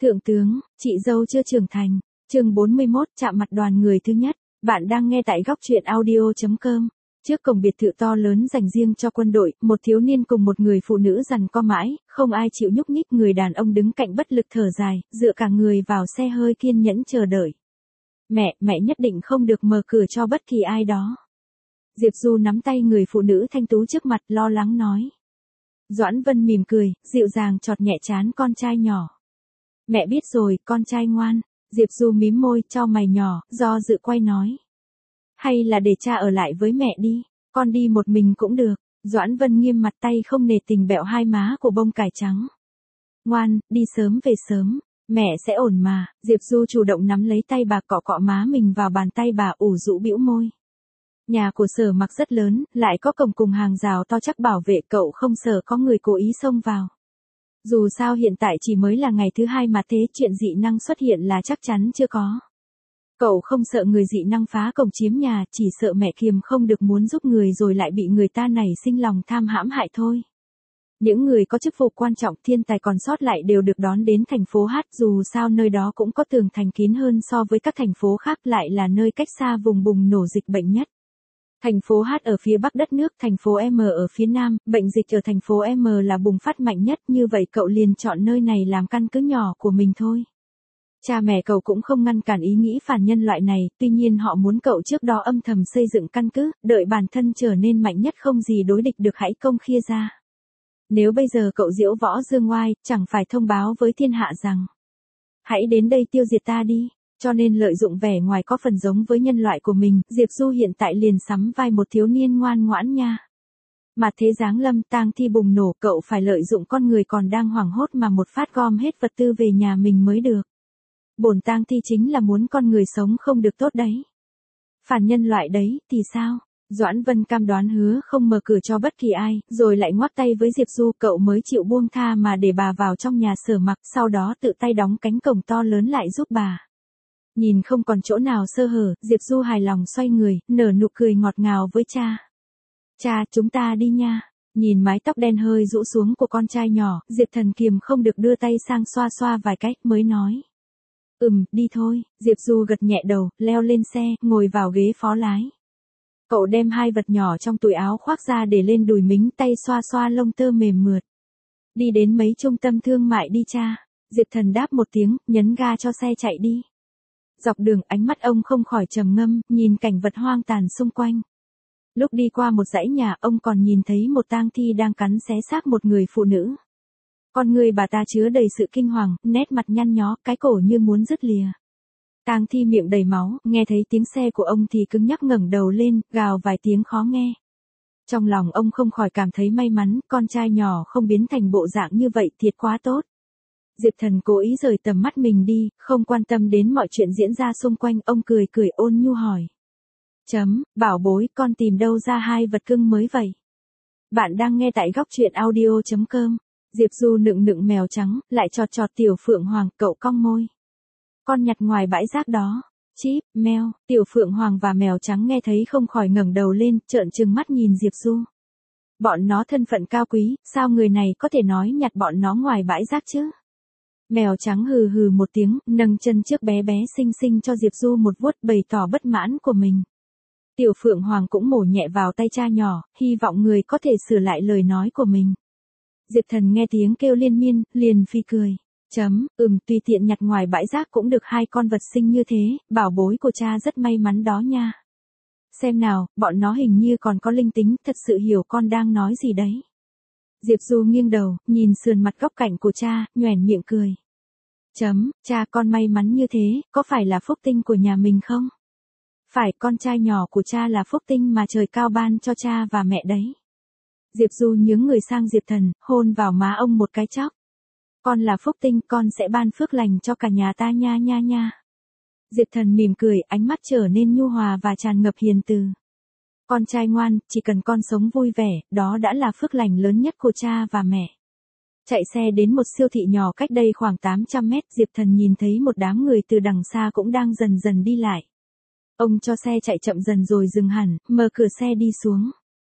Thượng tướng, chị dâu chưa trưởng thành. Chương 41, chạm mặt đoàn người thứ nhất. Bạn đang nghe tại góc truyện audio.com. Trước cổng biệt thự to lớn dành riêng cho quân đội, một thiếu niên cùng một người phụ nữ giằng co mãi, không ai chịu nhúc nhích. Người đàn ông đứng cạnh bất lực thở dài, dựa cả người vào xe hơi kiên nhẫn chờ đợi. Mẹ nhất định không được mở cửa cho bất kỳ ai đó. Diệp Du nắm tay người phụ nữ thanh tú trước mặt, lo lắng nói. Doãn Vân mỉm cười, dịu dàng chọt nhẹ trán con trai nhỏ. Mẹ biết rồi, con trai ngoan. Diệp Du mím môi, chau mày nhỏ, do dự quay nói. Hay là để cha ở lại với mẹ đi, con đi một mình cũng được. Doãn Vân nghiêm mặt, tay không nề tình bẹo hai má của bông cải trắng. Ngoan, đi sớm về sớm, mẹ sẽ ổn mà. Diệp Du chủ động nắm lấy tay bà, cọ cọ má mình vào bàn tay bà, ủ rũ bĩu môi. Nhà của Sở Mặc rất lớn, lại có cổng cùng hàng rào to chắc bảo vệ, cậu không sợ có người cố ý xông vào. Dù sao hiện tại chỉ mới là ngày thứ hai mà thế, chuyện dị năng xuất hiện là chắc chắn chưa có. Cậu không sợ người dị năng phá cổng chiếm nhà, chỉ sợ mẹ kiềm không được muốn giúp người rồi lại bị người ta nảy sinh lòng tham hãm hại thôi. Những người có chức vụ quan trọng, thiên tài còn sót lại đều được đón đến thành phố H, dù sao nơi đó cũng có tường thành kín hơn so với các thành phố khác, lại là nơi cách xa vùng bùng nổ dịch bệnh nhất. Thành phố H ở phía bắc đất nước, thành phố M ở phía nam, bệnh dịch ở thành phố M là bùng phát mạnh nhất, như vậy cậu liền chọn nơi này làm căn cứ nhỏ của mình thôi. Cha mẹ cậu cũng không ngăn cản ý nghĩ phản nhân loại này, tuy nhiên họ muốn cậu trước đó âm thầm xây dựng căn cứ, đợi bản thân trở nên mạnh nhất không gì đối địch được hãy công khia ra. Nếu bây giờ cậu diễu võ dương oai, chẳng phải thông báo với thiên hạ rằng hãy đến đây tiêu diệt ta đi. Cho nên lợi dụng vẻ ngoài có phần giống với nhân loại của mình, Diệp Du hiện tại liền sắm vai một thiếu niên ngoan ngoãn nha. Mà thế giáng lâm, tang thi bùng nổ, cậu phải lợi dụng con người còn đang hoảng hốt mà một phát gom hết vật tư về nhà mình mới được. Bổn tang thi chính là muốn con người sống không được tốt đấy. Phản nhân loại đấy, thì sao? Doãn Vân cam đoán hứa không mở cửa cho bất kỳ ai, rồi lại ngoắc tay với Diệp Du, cậu mới chịu buông tha mà để bà vào trong nhà Sở Mặc, sau đó tự tay đóng cánh cổng to lớn lại giúp bà. Nhìn không còn chỗ nào sơ hở, Diệp Du hài lòng xoay người, nở nụ cười ngọt ngào với cha. Cha, chúng ta đi nha. Nhìn mái tóc đen hơi rũ xuống của con trai nhỏ, Diệp Thần kiềm không được đưa tay sang xoa xoa vài cách mới nói. Đi thôi. Diệp Du gật nhẹ đầu, leo lên xe, ngồi vào ghế phó lái. Cậu đem hai vật nhỏ trong túi áo khoác ra để lên đùi mính, tay xoa xoa lông tơ mềm mượt. Đi đến mấy trung tâm thương mại đi cha. Diệp Thần đáp một tiếng, nhấn ga cho xe chạy đi. Dọc đường ánh mắt ông không khỏi trầm ngâm, nhìn cảnh vật hoang tàn xung quanh. Lúc đi qua một dãy nhà, ông còn nhìn thấy một tang thi đang cắn xé xác một người phụ nữ. Con người bà ta chứa đầy sự kinh hoàng, nét mặt nhăn nhó, cái cổ như muốn rứt lìa. Tang thi miệng đầy máu, nghe thấy tiếng xe của ông thì cứng nhắc ngẩng đầu lên, gào vài tiếng khó nghe. Trong lòng ông không khỏi cảm thấy may mắn, con trai nhỏ không biến thành bộ dạng như vậy, thiệt quá tốt. Diệp Thần cố ý rời tầm mắt mình đi, không quan tâm đến mọi chuyện diễn ra xung quanh, ông cười cười ôn nhu hỏi. Bảo bối, con tìm đâu ra hai vật cưng mới vậy? Bạn đang nghe tại góc truyện audio.com. Diệp Du nựng mèo trắng, lại chọt chọt tiểu phượng hoàng, cậu cong môi. Con nhặt ngoài bãi rác đó. Chíp, meo, tiểu phượng hoàng và mèo trắng nghe thấy không khỏi ngẩng đầu lên, trợn trừng mắt nhìn Diệp Du. Bọn nó thân phận cao quý, sao người này có thể nói nhặt bọn nó ngoài bãi rác chứ? Mèo trắng hừ hừ một tiếng, nâng chân trước bé bé xinh xinh cho Diệp Du một vuốt, bày tỏ bất mãn của mình. Tiểu Phượng Hoàng cũng mổ nhẹ vào tay cha nhỏ, hy vọng người có thể sửa lại lời nói của mình. Diệp Thần nghe tiếng kêu liên miên, liền phi cười. Tùy tiện nhặt ngoài bãi rác cũng được hai con vật xinh như thế, bảo bối của cha rất may mắn đó nha. Xem nào, bọn nó hình như còn có linh tính, thật sự hiểu con đang nói gì đấy. Diệp Du nghiêng đầu, nhìn sườn mặt góc cạnh của cha, nhoẻn miệng cười. Cha, con may mắn như thế, có phải là phúc tinh của nhà mình không? Phải, con trai nhỏ của cha là phúc tinh mà trời cao ban cho cha và mẹ đấy. Diệp Du nhướng người sang Diệp Thần, hôn vào má ông một cái chóc. Con là phúc tinh, con sẽ ban phước lành cho cả nhà ta nha nha nha. Diệp Thần mỉm cười, ánh mắt trở nên nhu hòa và tràn ngập hiền từ. Con trai ngoan, chỉ cần con sống vui vẻ, đó đã là phước lành lớn nhất của cha và mẹ. Chạy xe đến một siêu thị nhỏ cách đây khoảng 800 mét, Diệp Thần nhìn thấy một đám người từ đằng xa cũng đang dần dần đi lại. Ông cho xe chạy chậm dần rồi dừng hẳn, mở cửa xe đi xuống.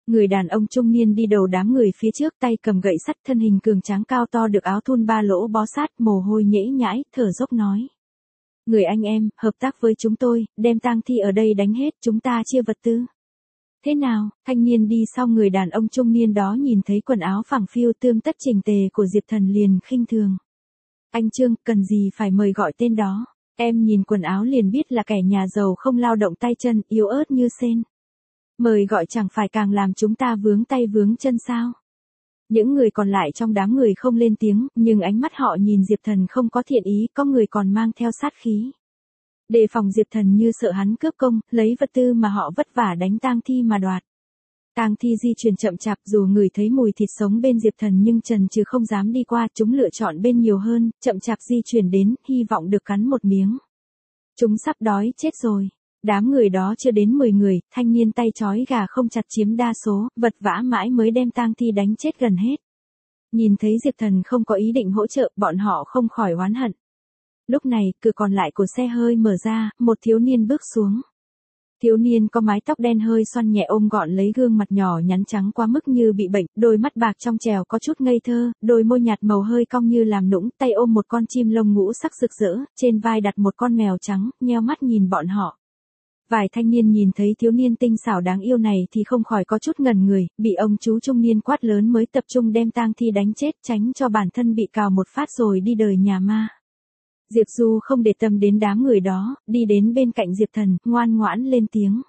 Người đàn ông trung niên đi đầu đám người phía trước, tay cầm gậy sắt, thân hình cường tráng cao to được áo thun ba lỗ bó sát, mồ hôi nhễ nhãi, thở dốc nói. Người anh em, hợp tác với chúng tôi, đem tang thi ở đây đánh hết, chúng ta chia vật tư. Thế nào? Thanh niên đi sau người đàn ông trung niên đó nhìn thấy quần áo phẳng phiu tươm tất chỉnh tề của Diệp Thần liền khinh thường. Anh Trương, cần gì phải mời gọi tên đó, em nhìn quần áo liền biết là kẻ nhà giàu không lao động tay chân, yếu ớt như sên. Mời gọi chẳng phải càng làm chúng ta vướng tay vướng chân sao? Những người còn lại trong đám người không lên tiếng, nhưng ánh mắt họ nhìn Diệp Thần không có thiện ý, có người còn mang theo sát khí. Đề phòng Diệp Thần như sợ hắn cướp công, lấy vật tư mà họ vất vả đánh tang thi mà đoạt. Tang thi di chuyển chậm chạp, dù người thấy mùi thịt sống bên Diệp Thần nhưng chần chừ không dám đi qua, chúng lựa chọn bên nhiều hơn, chậm chạp di chuyển đến, hy vọng được cắn một miếng. Chúng sắp đói chết rồi. Đám người đó chưa đến 10 người, thanh niên tay trói gà không chặt chiếm đa số, vật vã mãi mới đem tang thi đánh chết gần hết. Nhìn thấy Diệp Thần không có ý định hỗ trợ, bọn họ không khỏi oán hận. Lúc này, cửa còn lại của xe hơi mở ra, một thiếu niên bước xuống. Thiếu niên có mái tóc đen hơi xoăn nhẹ ôm gọn lấy gương mặt nhỏ nhắn trắng quá mức như bị bệnh, đôi mắt bạc trong trèo có chút ngây thơ, đôi môi nhạt màu hơi cong như làm nũng, tay ôm một con chim lông ngũ sắc rực rỡ, trên vai đặt một con mèo trắng, nheo mắt nhìn bọn họ. Vài thanh niên nhìn thấy thiếu niên tinh xảo đáng yêu này thì không khỏi có chút ngần người, bị ông chú trung niên quát lớn mới tập trung đem tang thi đánh chết, tránh cho bản thân bị cào một phát rồi đi đời nhà ma. Diệp Du không để tâm đến đám người đó, đi đến bên cạnh Diệp Thần, ngoan ngoãn lên tiếng.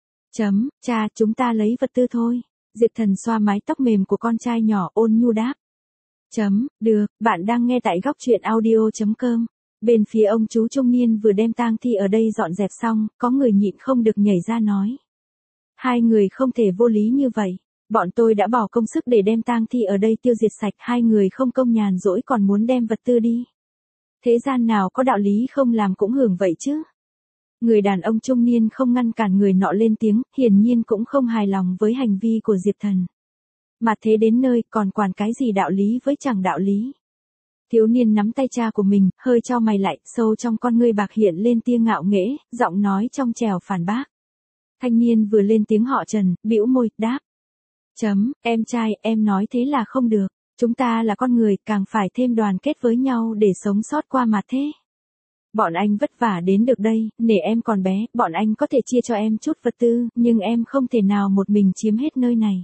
Cha, chúng ta lấy vật tư thôi. Diệp Thần xoa mái tóc mềm của con trai nhỏ ôn nhu đáp. Được, bạn đang nghe tại góc truyện audio.com. Bên phía ông chú trung niên vừa đem tang thi ở đây dọn dẹp xong, có người nhịn không được nhảy ra nói. Hai người không thể vô lý như vậy. Bọn tôi đã bỏ công sức để đem tang thi ở đây tiêu diệt sạch, hai người không công nhàn rỗi còn muốn đem vật tư đi. Thế gian nào có đạo lý không làm cũng hưởng vậy chứ. Người đàn ông trung niên không ngăn cản người nọ lên tiếng, hiển nhiên cũng không hài lòng với hành vi của Diệp Thần. Mà thế đến nơi còn quản cái gì đạo lý với chẳng đạo lý. Thiếu niên nắm tay cha của mình, hơi chau mày lại, sâu trong con ngươi bạc hiện lên tia ngạo nghễ, giọng nói trong trèo phản bác. Thanh niên vừa lên tiếng họ Trần, bĩu môi, đáp. Em trai, em nói thế là không được. Chúng ta là con người, càng phải thêm đoàn kết với nhau để sống sót qua mà thế. Bọn anh vất vả đến được đây, nể em còn bé, bọn anh có thể chia cho em chút vật tư, nhưng em không thể nào một mình chiếm hết nơi này.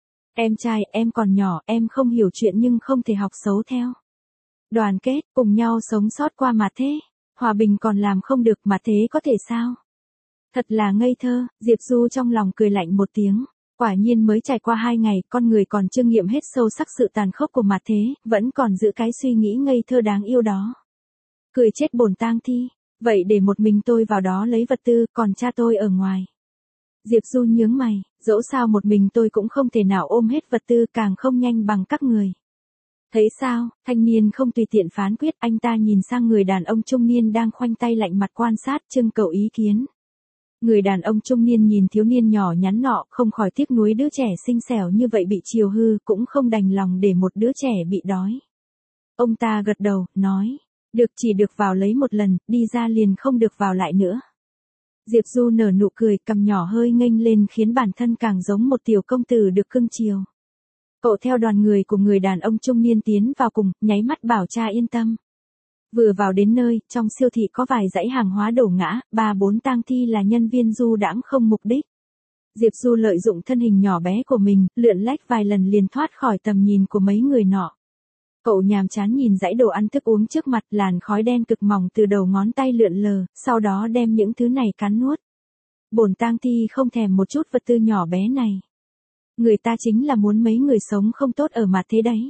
Em trai, em còn nhỏ, em không hiểu chuyện nhưng không thể học xấu theo. Đoàn kết, cùng nhau sống sót qua mà thế. Hòa bình còn làm không được mà thế có thể sao? Thật là ngây thơ, Diệp Du trong lòng cười lạnh một tiếng. Quả nhiên mới trải qua 2 ngày, con người còn chưa nghiệm hết sâu sắc sự tàn khốc của mặt thế, vẫn còn giữ cái suy nghĩ ngây thơ đáng yêu đó. Cười chết bổn tang thi, vậy để một mình tôi vào đó lấy vật tư, còn cha tôi ở ngoài. Diệp Du nhướng mày, dẫu sao một mình tôi cũng không thể nào ôm hết vật tư, càng không nhanh bằng các người. Thấy sao, thanh niên không tùy tiện phán quyết, anh ta nhìn sang người đàn ông trung niên đang khoanh tay lạnh mặt quan sát, trưng cầu ý kiến. Người đàn ông trung niên nhìn thiếu niên nhỏ nhắn nọ, không khỏi tiếc nuối đứa trẻ xinh xẻo như vậy bị chiều hư, cũng không đành lòng để một đứa trẻ bị đói. Ông ta gật đầu, nói, được, chỉ được vào lấy một lần, đi ra liền không được vào lại nữa. Diệp Du nở nụ cười, cằm nhỏ hơi nghênh lên khiến bản thân càng giống một tiểu công tử được cưng chiều. Cậu theo đoàn người của người đàn ông trung niên tiến vào cùng, nháy mắt bảo cha yên tâm. Vừa vào đến nơi, trong siêu thị có vài dãy hàng hóa đổ ngã, 3-4 tang thi là nhân viên du đãng không mục đích. Diệp Du lợi dụng thân hình nhỏ bé của mình, lượn lách vài lần liền thoát khỏi tầm nhìn của mấy người nọ. Cậu nhàm chán nhìn dãy đồ ăn thức uống trước mặt, làn khói đen cực mỏng từ đầu ngón tay lượn lờ, sau đó đem những thứ này cắn nuốt. Bổn tang thi không thèm một chút vật tư nhỏ bé này. Người ta chính là muốn mấy người sống không tốt ở mặt thế đấy.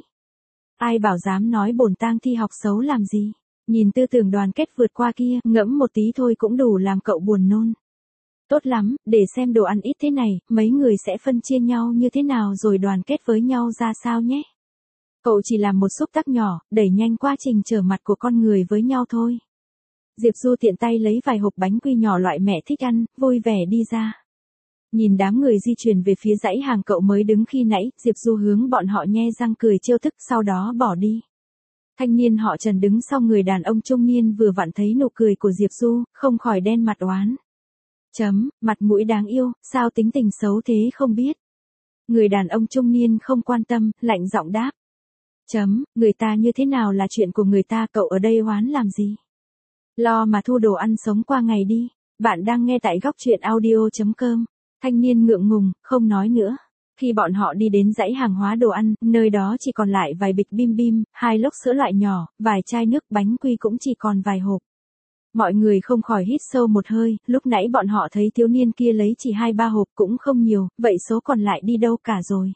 Ai bảo dám nói bổn tang thi học xấu làm gì. Nhìn tư tưởng đoàn kết vượt qua kia, ngẫm một tí thôi cũng đủ làm cậu buồn nôn. Tốt lắm, để xem đồ ăn ít thế này, mấy người sẽ phân chia nhau như thế nào rồi đoàn kết với nhau ra sao nhé. Cậu chỉ làm một xúc tác nhỏ, đẩy nhanh quá trình trở mặt của con người với nhau thôi. Diệp Du tiện tay lấy vài hộp bánh quy nhỏ loại mẹ thích ăn, vui vẻ đi ra. Nhìn đám người di chuyển về phía dãy hàng cậu mới đứng khi nãy, Diệp Du hướng bọn họ nhe răng cười trêu thức, sau đó bỏ đi. Thanh niên họ Trần đứng sau người đàn ông trung niên vừa vặn thấy nụ cười của Diệp Du, không khỏi đen mặt oán. Mặt mũi đáng yêu, sao tính tình xấu thế không biết. Người đàn ông trung niên không quan tâm, lạnh giọng đáp. Người ta như thế nào là chuyện của người ta, cậu ở đây oán làm gì? Lo mà thu đồ ăn sống qua ngày đi. Bạn đang nghe tại góc truyện audio.com. Thanh niên ngượng ngùng, không nói nữa. Khi bọn họ đi đến dãy hàng hóa đồ ăn, nơi đó chỉ còn lại vài bịch bim bim, 2 lốc sữa loại nhỏ, vài chai nước bánh quy cũng chỉ còn vài hộp. Mọi người không khỏi hít sâu một hơi, lúc nãy bọn họ thấy thiếu niên kia lấy chỉ 2-3 hộp cũng không nhiều, vậy số còn lại đi đâu cả rồi?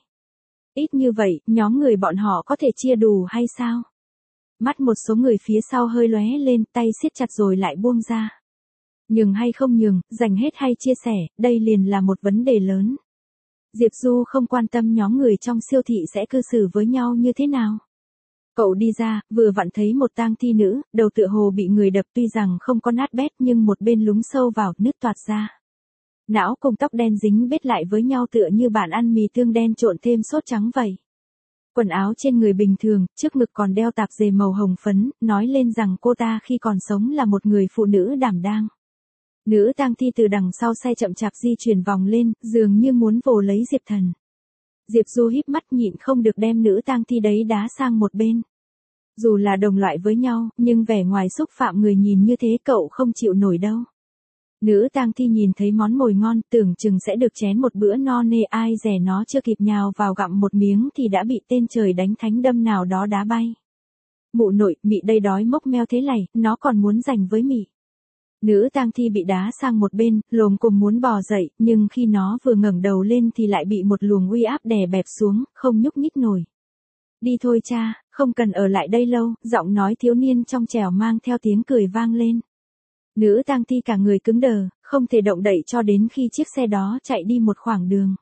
Ít như vậy, nhóm người bọn họ có thể chia đủ hay sao? Mắt một số người phía sau hơi lóe lên, tay siết chặt rồi lại buông ra. Nhường hay không nhường, dành hết hay chia sẻ, đây liền là một vấn đề lớn. Diệp Du không quan tâm nhóm người trong siêu thị sẽ cư xử với nhau như thế nào. Cậu đi ra, vừa vặn thấy một tang thi nữ, đầu tựa hồ bị người đập, tuy rằng không có nát bét nhưng một bên lún sâu vào, nứt toạc ra. Não cùng tóc đen dính bết lại với nhau tựa như bạn ăn mì tương đen trộn thêm sốt trắng vậy. Quần áo trên người bình thường, trước ngực còn đeo tạp dề màu hồng phấn, nói lên rằng cô ta khi còn sống là một người phụ nữ đảm đang. Nữ tang thi từ đằng sau xe chậm chạp di chuyển vòng lên, dường như muốn vồ lấy Diệp Thần. Diệp Du híp mắt nhịn không được đem nữ tang thi đấy đá sang một bên. Dù là đồng loại với nhau, nhưng vẻ ngoài xúc phạm người nhìn như thế cậu không chịu nổi đâu. Nữ tang thi nhìn thấy món mồi ngon, tưởng chừng sẽ được chén một bữa no nê, ai dè nó chưa kịp nhào vào gặm một miếng thì đã bị tên trời đánh thánh đâm nào đó đá bay. Mụ nội, mị đây đói mốc meo thế này, nó còn muốn giành với mị. Nữ tang thi bị đá sang một bên, lồm cồm muốn bò dậy, nhưng khi nó vừa ngẩng đầu lên thì lại bị một luồng uy áp đè bẹp xuống, không nhúc nhích nổi. Đi thôi cha, không cần ở lại đây lâu, giọng nói thiếu niên trong trẻo mang theo tiếng cười vang lên. Nữ tang thi cả người cứng đờ, không thể động đậy cho đến khi chiếc xe đó chạy đi một khoảng đường.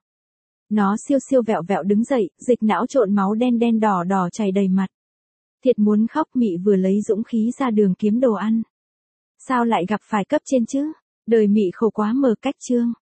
Nó siêu siêu vẹo vẹo đứng dậy, dịch não trộn máu đen đen đỏ đỏ chảy đầy mặt. Thiệt muốn khóc, mị vừa lấy dũng khí ra đường kiếm đồ ăn. Sao lại gặp phải cấp trên chứ? Đời mị khổ quá mờ cách chương.